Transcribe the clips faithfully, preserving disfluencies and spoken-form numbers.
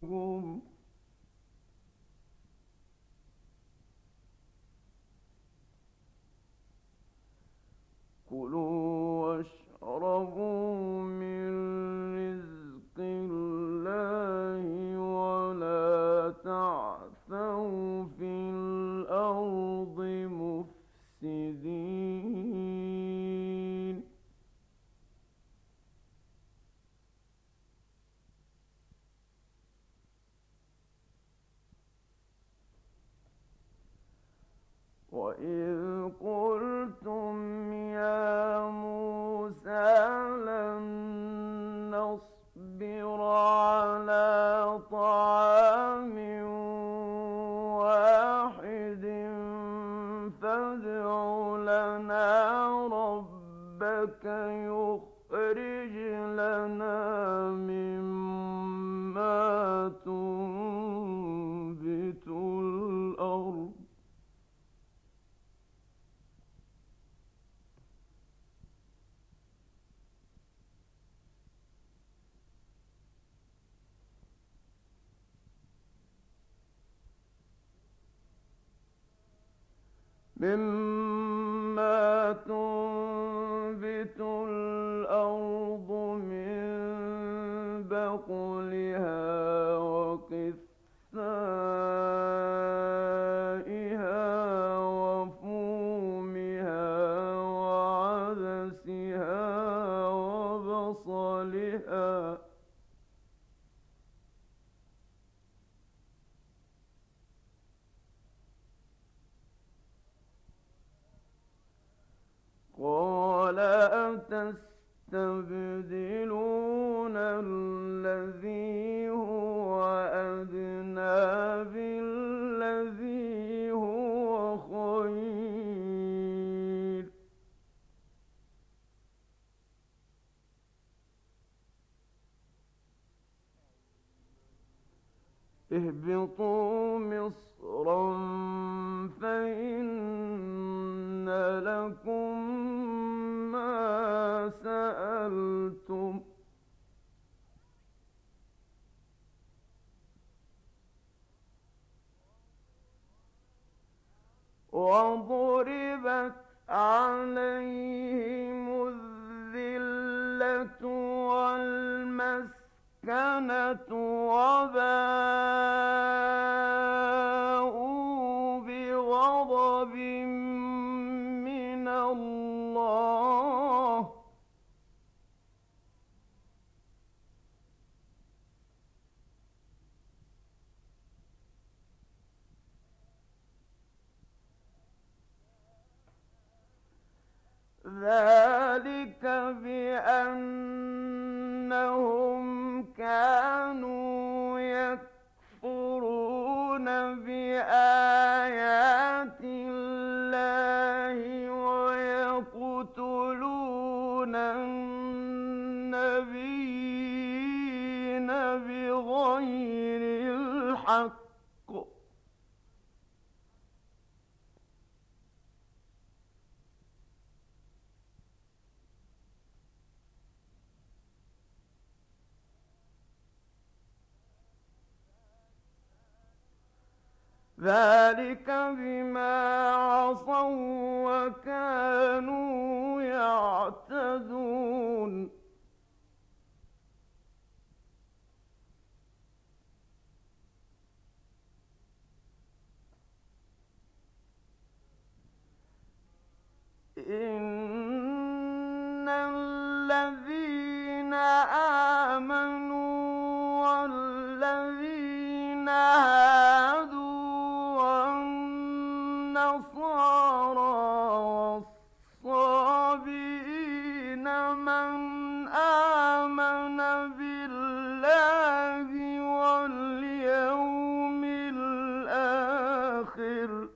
لكم كلوا واشربوا من رزق الله ولا تعثوا في الأرض مفسدين. وَإِذْ قُلْتُمْ يَا مُوسَىٰ لَن نَّصْبِرَ عَلَىٰ طَعَامٍ وَاحِدٍ فَادْعُ لَنَا رَبَّكَ يُخْرِجْ لَنَا مِمَّا تُنبِتُ الْأَرْضُ مما تنبت الأرض من بقلها وقثائها وفومها وعدسها وبصلها قال أتستبدلون الذي هو أدنى بالذي هو خير اهبطوا مصرا فإن لكم ما سألتم وضربت عليهم الذلة والمسكنة وباءوا بغضب من الله ذلك بأنهم كانوا يكفرون بآيات الله ويقتلون النبيين بغير الحق ذلك بما عصوا وكانوا يعتدون إن الذين آمنوا والذين هادوا والنصارى والصابئين من آمن بالله واليوم الآخر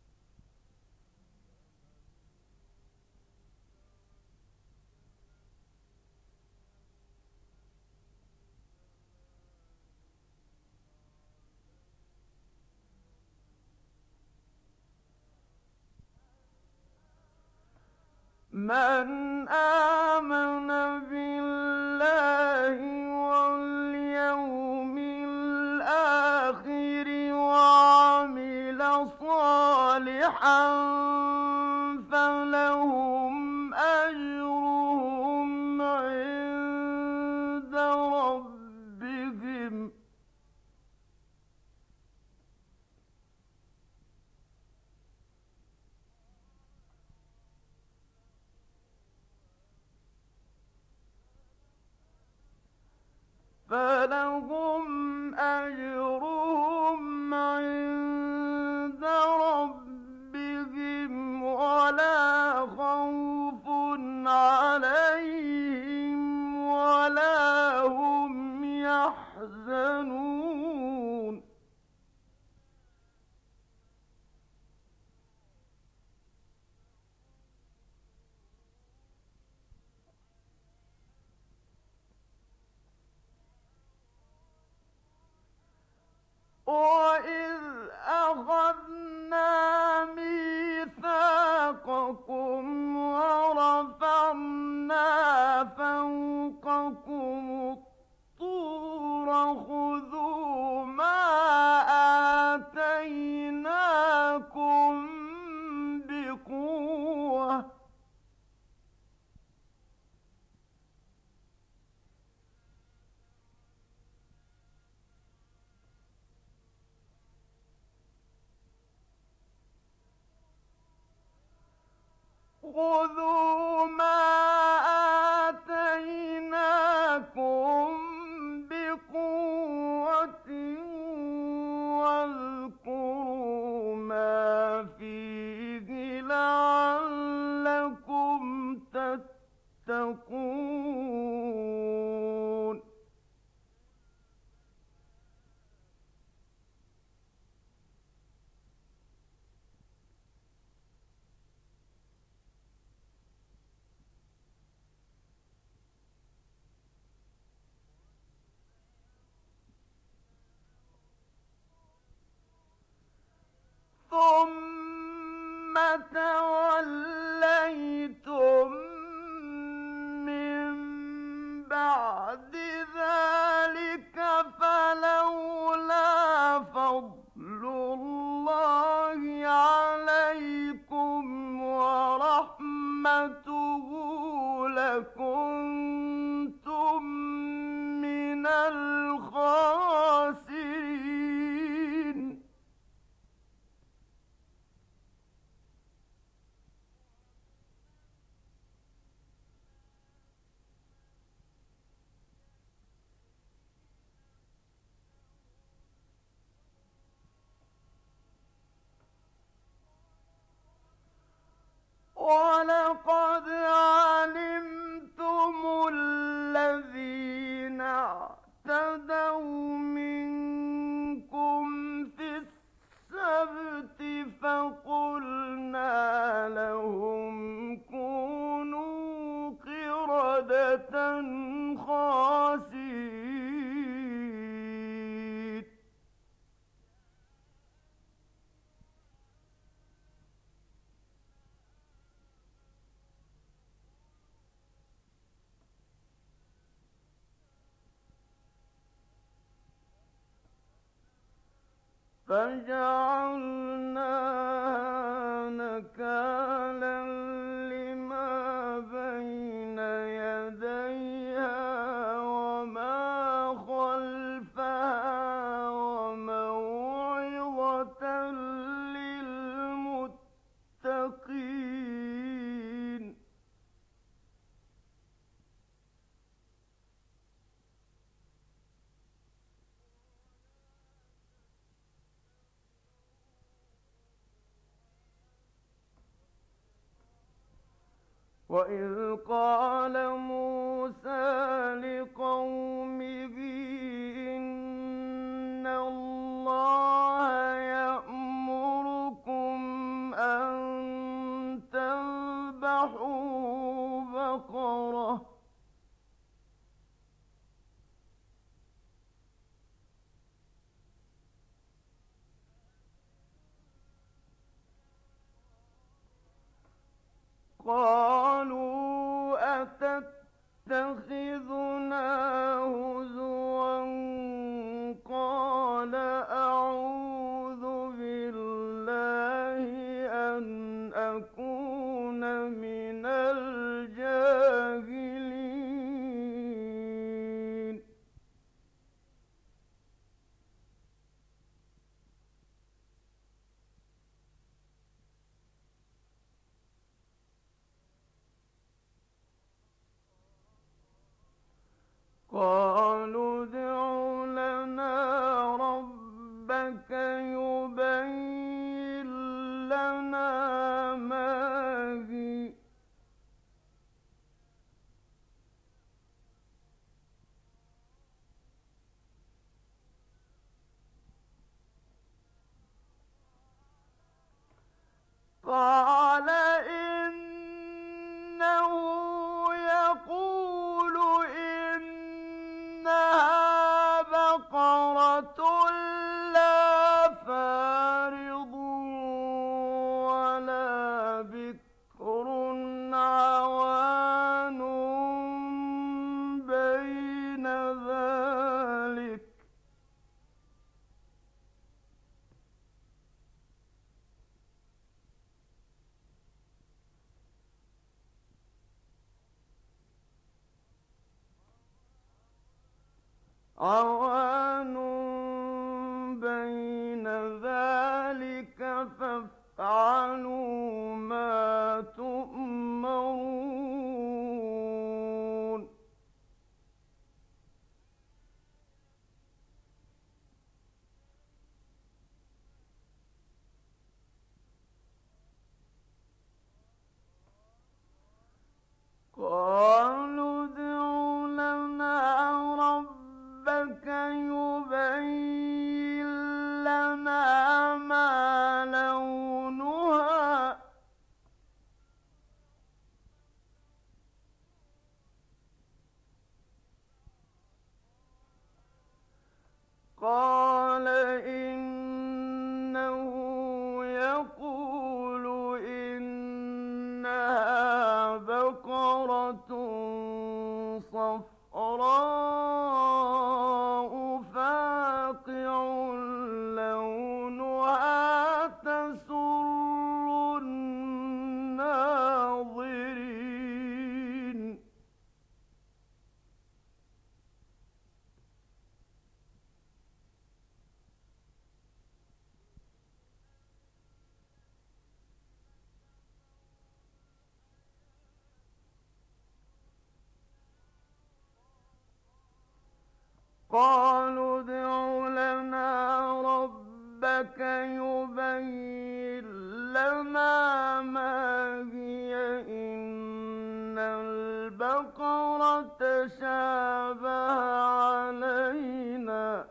من آمن بالله واليوم الآخر فلهم أجرهم عند ربهم فلهم أجرهم عند ربهم ولا خوف عليهم ولا هم يحزنون وَإِذْ أَخَذْنَا مِيثَاقَكُمْ وَرَفَعْنَا فَوْقَكُمُ الطُّورَ خُذُوا مَا آتَيْنَاكُمْ بِقُوَّةٍ خذوا ما آتيناكم بقوة واذكروا ما فيه لعلكم تتقون ثم توليتم من بعد ذلك فلولا فضل الله عليكم ورحمته لكنتم من الخاسرين وَلَقَدْ عَلِمْتُمُ الَّذِينَ اعْتَدَوْا مِنكُمْ فِي السَّبْتِ فَقُلْنَا لَهُمْ كُونُوا قِرَدَةً خَاسِئِينَ فَجَعَلْنَاهَا نَكَالًا لِمَا بَيْنَ يَدَيْهَا وَمَا خَلْفَهَا وَمَوْعِظَةً لِّلْمُتَّقِينَ وَإِذْ قَالَ مُوسَىٰ لِقَوْمِهِ إِنَّ اللَّهَ يَأْمُرُكُمْ أَن تَذْبَحُوا بَقَرَةً قَالُوا أَتَتَّخِذُنَا هُزُوًا قَالَ أَعُوذُ بِاللَّهِ أَنْ قالوا ادع لنا ربك يبين لنا ما هي قال إنه يقول إنها بقرة لا فارض ولا بكر عوان بين ذلك عوان بين ذلك فافعلوا ما تؤمرون قالوا ادع لنا ربك يبين لنا ما لونها قال إنه يقول إنها بقرة صفراء فاقع لونها تسر الناظرين قالوا ادع لنا ربك يبين لنا ما هي إن البقرة تشابه علينا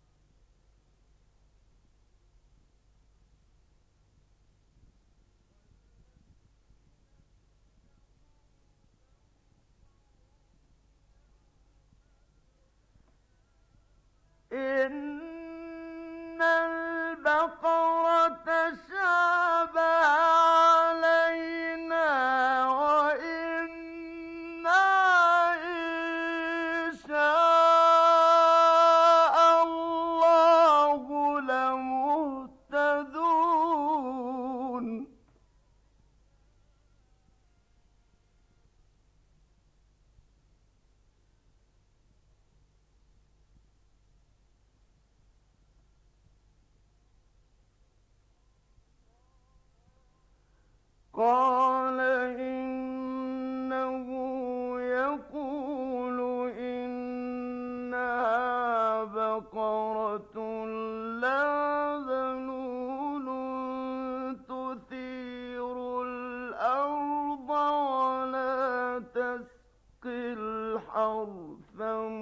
إن البقرة شابه علينا وإنا إن شاء الله لمهتدون قال إنه يقول إنها بقرة لا ذلول تثير الأرض ولا تسقي الحرث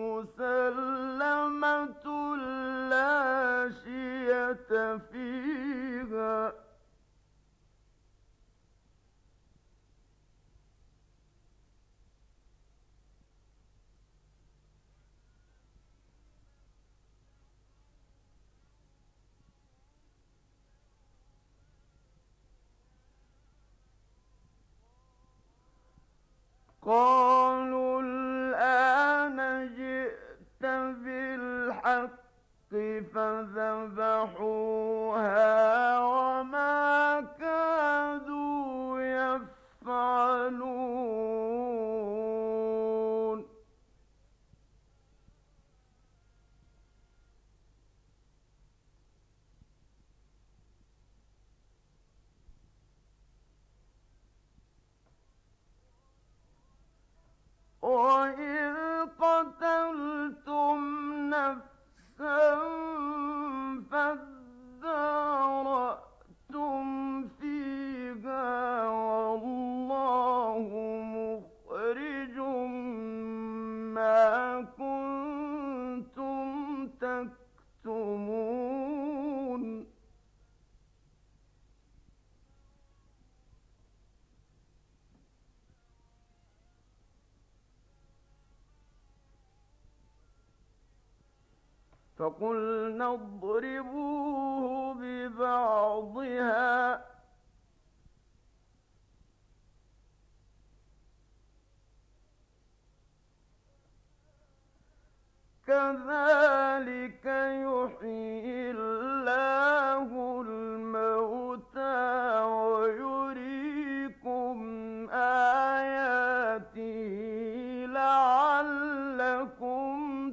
مسلمة لا شية فيها قالوا الآن جئت فقلنا اضربوه ببعضها كذلك يحيي الله الموتى ويريكم آياته لعلكم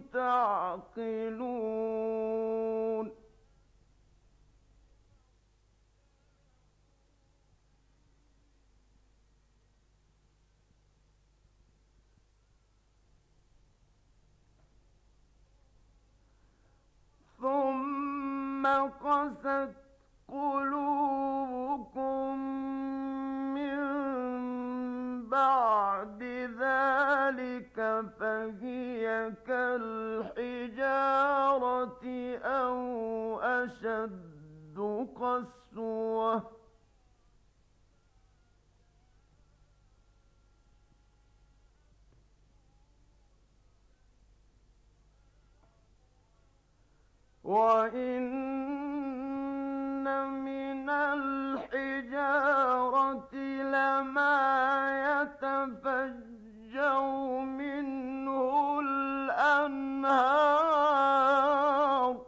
تعقلون ثم قست قلوبكم من بعد ذلك فهي كالحجارة أو أشد قسوة وَإِنَّ مِنَ الْحِجَارَةِ لَمَا يَتَفَجَّرُ مِنْهُ الْأَنْهَارُ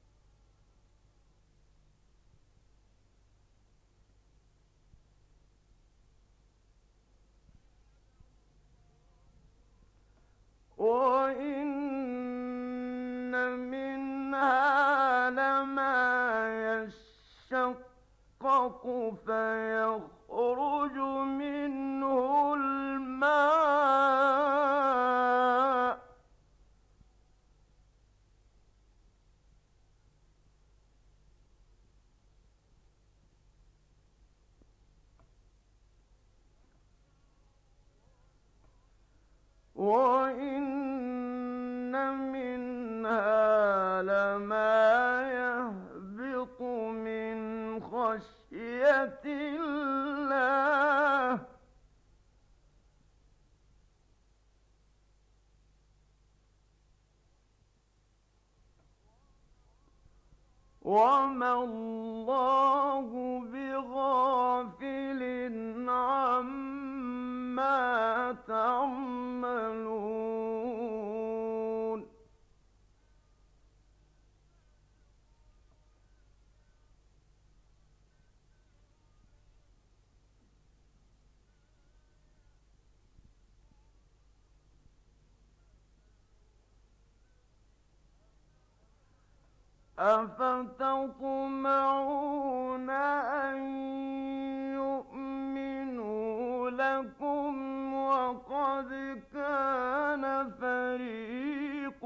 وَإِنَّ مِنْهَا لَمَا يَشَّقَّقُ فَيَخْرُجُ مِنْهُ الْمَاءُ وَإِنَّ مِنْهَا لَمَا يَهْبِطُ مِنْ خَشْيَةِ اللَّهِ وَمَا اللَّهُ بِغَافِلٍ عَمَّا تَعْمَلُونَ أَفَتَطْمَعُونَ أَن يُؤْمِنُوا لَكُمْ وَقَدْ كَانَ فَرِيقٌ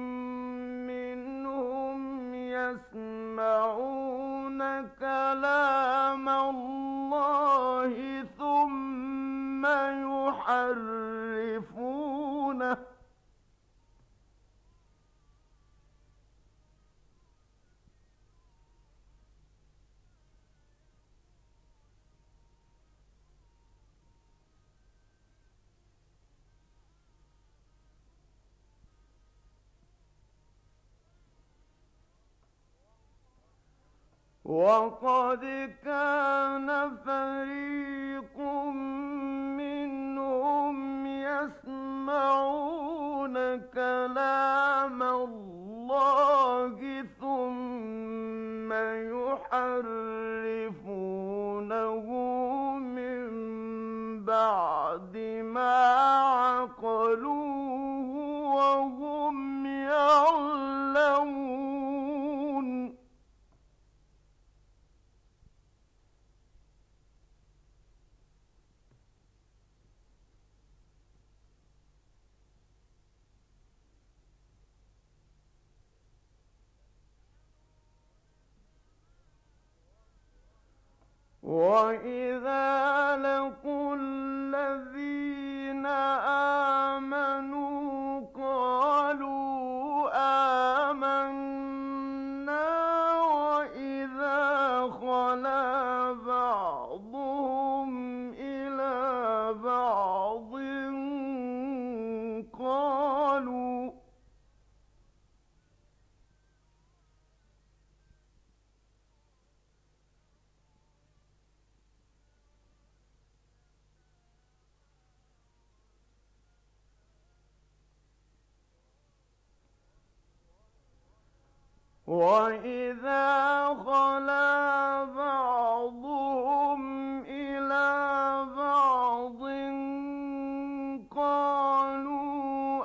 مِّنْهُمْ يَسْمَعُونَ كَلَامَ اللَّهِ ثُمَّ يُحَرِّفُونَهُ وَقَدْ كَانَ فَرِيقٌ مِّنْهُمْ يَسْمَعُونَ كَلَامَ اللَّهِ ثُمَّ يُحَرِّفُونَهُ مِن بَعْدِ مَا عَقَلُوهُ وَهُمْ يَعْلَمُونَ وَإِذَا لَقُوا الَّذِينَ آمَنُوا قَالُوا آمَنَّا وَإِذَا خَلَا بَعْضُهُمْ إِلَىٰ بَعْضٍ قَالُوا وَإِذَا خَلَا بَعْضُهُمْ إِلَىٰ بَعْضٍ قَالُوا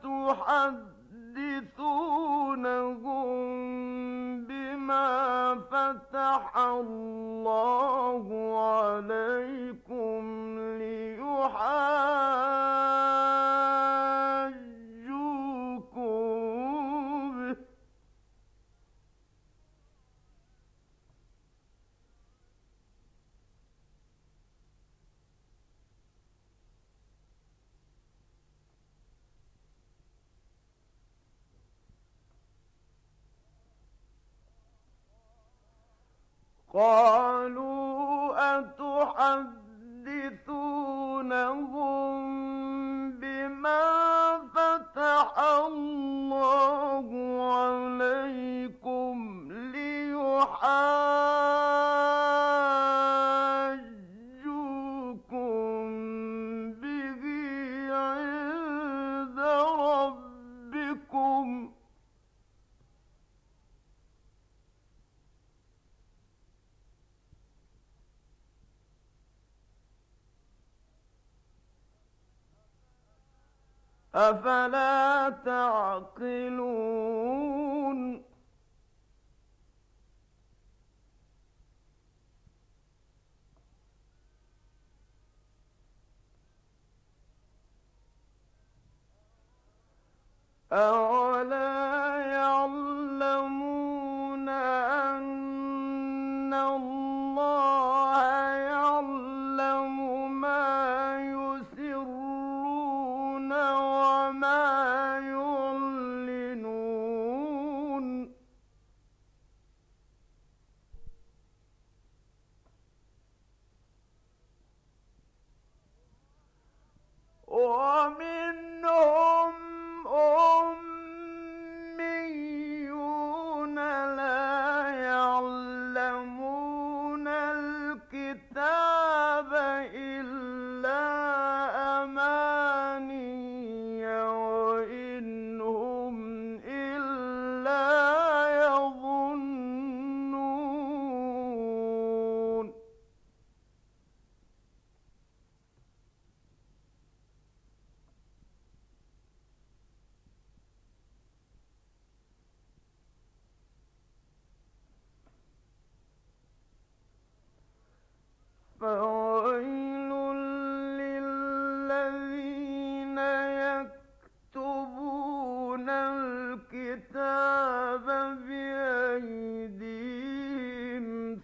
أَتُحَدِّثُونَهُم بِمَا فَتَحَ اللَّهُ عَلَيْكُمْ لِيُحَاجُّوكُم بِهِ ۚ قَالُوا أَتُحَدِّثُونَهُم بِمَا فَتَحَ اللَّهُ عَلَيْكُمْ لِيُحَاجُّوكُم بِهِ عِندَ رَبِّكُمْ ۚ أَفَلَا تَعْقِلُونَ أَوَلَا يَعْلَمُونَ أَنَّ اللَّهَ يَعْلَمُ مَا يُسِرُّونَ وَمَا يُعْلِنُونَ وَمِنْهُمْ أُمِّيُّونَ لَا يَعْلَمُونَ الْكِتَابَ إِلَّا أَمَانِيَّ وَإِنْ هُمْ إِلَّا يَظُنُّونَ فَوَيْلٌ لِّلَّذِينَ يَكْتُبُونَ الْكِتَابَ بِأَيْدِيهِمْ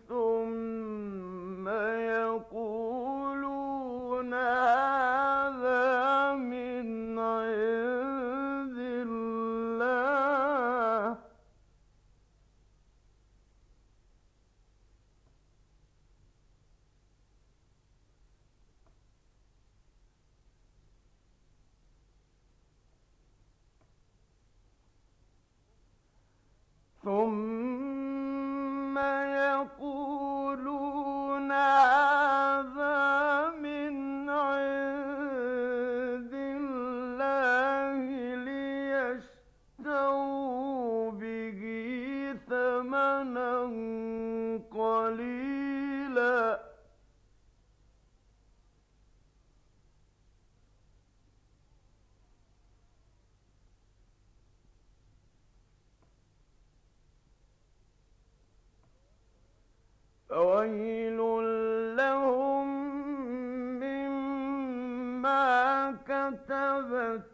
ثُمَّ يَقُولُونَ هَٰذَا مِنْ عِندِ اللَّهِ ۖ ثُمَّ يَقُولُونَ هَٰذَا مِنْ عِندِ اللَّهِ لِيَشْتَرُوا بِهِ ثَمَنًا قَلِيلًا ۖ فَوَيْلٌ لَّهُم مِّمَّا كَتَبَتْ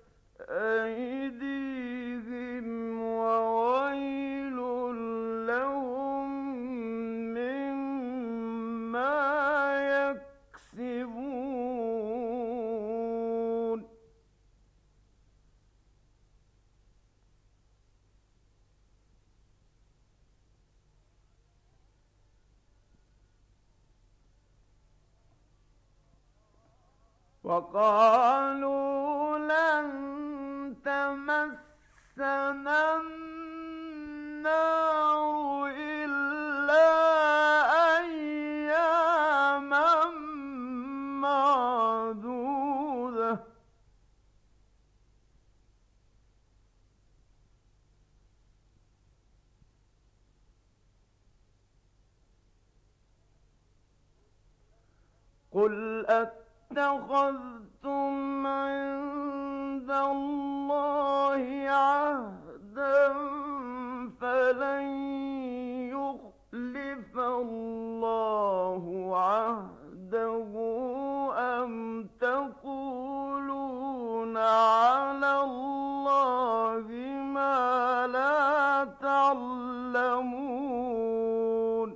أَيْدِيهِمْ وَوَيْلٌ لَّهُم مِّمَّا يَكْسِبُونَ وَقَالُوا لَن تَمَسَّنَا النَّارُ إِلَّا أَيَّامًا مَّعْدُودَةً ۚ أتخذتم عند الله عهدا فلن يخلف الله عهده أم تقولون على الله ما لا تعلمون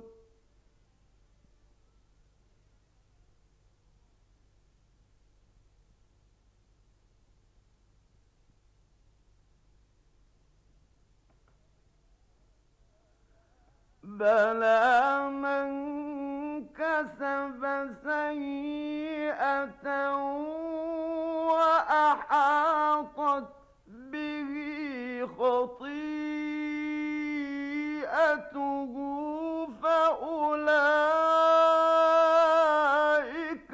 بلى من كسب سيئة وأحاطت به خطيئته فأولئك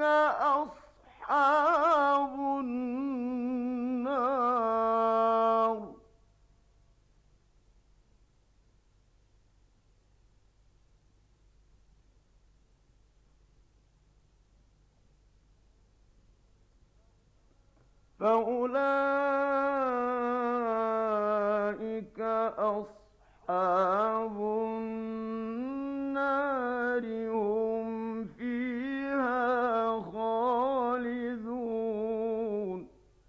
أصحاب النار فأولئك أصحاب النار هم فيها خالدون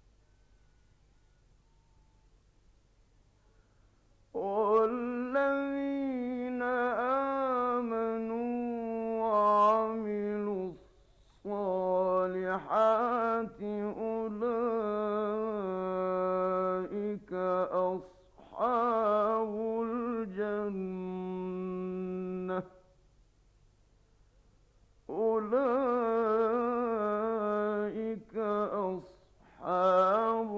والذين آمنوا وعملوا الصالحات أولئك أصحاب الجنة أولئك أصحاب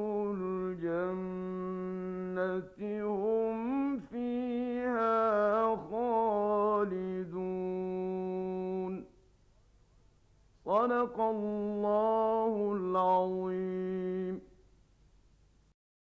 الجنة هم فيها خالدون صدق الله